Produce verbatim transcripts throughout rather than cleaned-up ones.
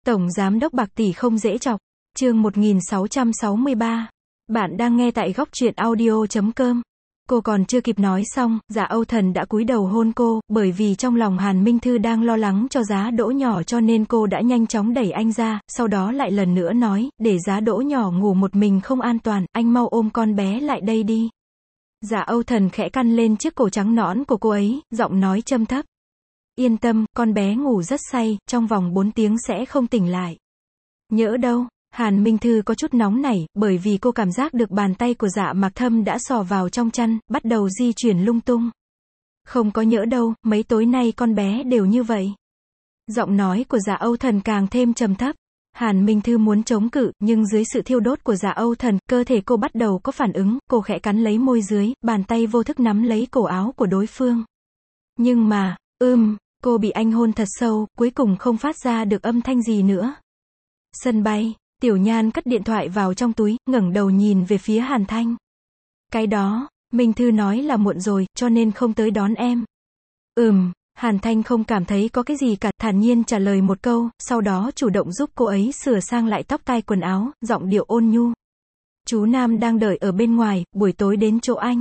Tổng giám đốc bạc tỷ không dễ chọc. Chương một nghìn sáu trăm sáu mươi ba. Bạn đang nghe tại góc truyện audio chấm com. Cô còn chưa kịp nói xong, Dạ Âu Thần đã cúi đầu hôn cô, bởi vì trong lòng Hàn Minh Thư đang lo lắng cho Giá Đỗ nhỏ cho nên cô đã nhanh chóng đẩy anh ra, sau đó lại lần nữa nói, để Giá Đỗ nhỏ ngủ một mình không an toàn, anh mau ôm con bé lại đây đi. Dạ Âu Thần khẽ căn lên chiếc cổ trắng nõn của cô ấy, giọng nói trầm thấp. Yên tâm, con bé ngủ rất say, trong vòng bốn tiếng sẽ không tỉnh lại. Nhỡ đâu. Hàn Minh Thư có chút nóng nảy, bởi vì cô cảm giác được bàn tay của Dạ Mạc Thâm đã sò vào trong chăn, bắt đầu di chuyển lung tung. Không có nhỡ đâu, mấy tối nay con bé đều như vậy. Giọng nói của Dạ Âu Thần càng thêm trầm thấp. Hàn Minh Thư muốn chống cự, nhưng dưới sự thiêu đốt của Dạ Âu Thần, cơ thể cô bắt đầu có phản ứng, cô khẽ cắn lấy môi dưới, bàn tay vô thức nắm lấy cổ áo của đối phương. Nhưng mà, ưm, cô bị anh hôn thật sâu, cuối cùng không phát ra được âm thanh gì nữa. Sân bay. Tiểu Nhan cất điện thoại vào trong túi, ngẩng đầu nhìn về phía Hàn Thanh. Cái đó, Minh Thư nói là muộn rồi, cho nên không tới đón em. Ừm, Hàn Thanh không cảm thấy có cái gì cả, thản nhiên trả lời một câu, sau đó chủ động giúp cô ấy sửa sang lại tóc tai quần áo, giọng điệu ôn nhu. Chú Nam đang đợi ở bên ngoài, buổi tối đến chỗ anh.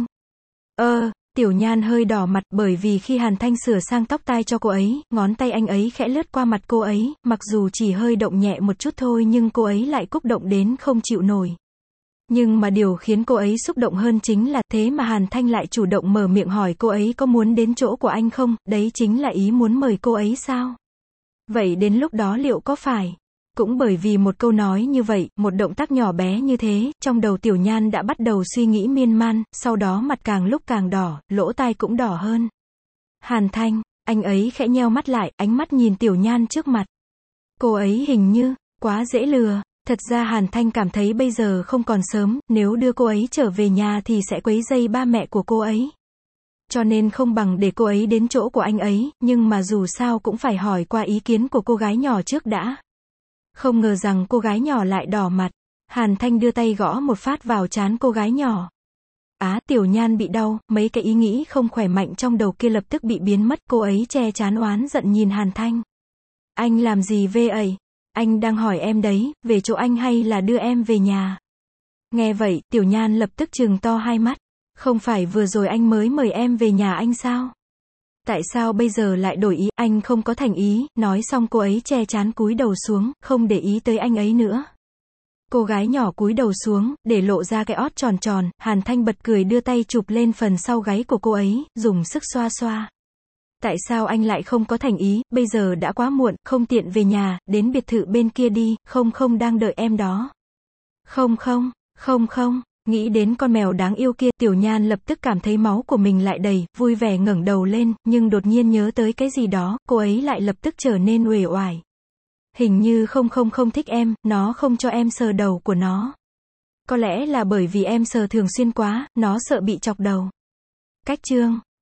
Ơ, Tiểu Nhan hơi đỏ mặt, bởi vì khi Hàn Thanh sửa sang tóc tai cho cô ấy, ngón tay anh ấy khẽ lướt qua mặt cô ấy, mặc dù chỉ hơi động nhẹ một chút thôi nhưng cô ấy lại xúc động đến không chịu nổi. Nhưng mà điều khiến cô ấy xúc động hơn chính là, thế mà Hàn Thanh lại chủ động mở miệng hỏi cô ấy có muốn đến chỗ của anh không, đấy chính là ý muốn mời cô ấy sao? Vậy đến lúc đó liệu có phải? Cũng bởi vì một câu nói như vậy, một động tác nhỏ bé như thế, trong đầu Tiểu Nhan đã bắt đầu suy nghĩ miên man, sau đó mặt càng lúc càng đỏ, lỗ tai cũng đỏ hơn. Hàn Thanh, anh ấy khẽ nheo mắt lại, ánh mắt nhìn Tiểu Nhan trước mặt. Cô ấy hình như, quá dễ lừa. Thật ra Hàn Thanh cảm thấy bây giờ không còn sớm, nếu đưa cô ấy trở về nhà thì sẽ quấy rầy ba mẹ của cô ấy. Cho nên không bằng để cô ấy đến chỗ của anh ấy, nhưng mà dù sao cũng phải hỏi qua ý kiến của cô gái nhỏ trước đã. Không ngờ rằng cô gái nhỏ lại đỏ mặt. Hàn Thanh đưa tay gõ một phát vào trán cô gái nhỏ. Á, Tiểu Nhan bị đau, mấy cái ý nghĩ không khỏe mạnh trong đầu kia lập tức bị biến mất, cô ấy che trán oán giận nhìn Hàn Thanh. Anh làm gì về ấy? Anh đang hỏi em đấy, về chỗ anh hay là đưa em về nhà? Nghe vậy, Tiểu Nhan lập tức trừng to hai mắt. Không phải vừa rồi anh mới mời em về nhà anh sao? Tại sao bây giờ lại đổi ý, anh không có thành ý, nói xong cô ấy che trán cúi đầu xuống, không để ý tới anh ấy nữa. Cô gái nhỏ cúi đầu xuống, để lộ ra cái ót tròn tròn, Hàn Thanh bật cười đưa tay chụp lên phần sau gáy của cô ấy, dùng sức xoa xoa. Tại sao anh lại không có thành ý, bây giờ đã quá muộn, không tiện về nhà, đến biệt thự bên kia đi, không không đang đợi em đó. Không không, không không. Nghĩ đến con mèo đáng yêu kia, Tiểu Nhan lập tức cảm thấy máu của mình lại đầy, vui vẻ ngẩng đầu lên, nhưng đột nhiên nhớ tới cái gì đó, cô ấy lại lập tức trở nên uể oải. Hình như không không không thích em, nó không cho em sờ đầu của nó. Có lẽ là bởi vì em sờ thường xuyên quá, nó sợ bị chọc đầu. Cách chương.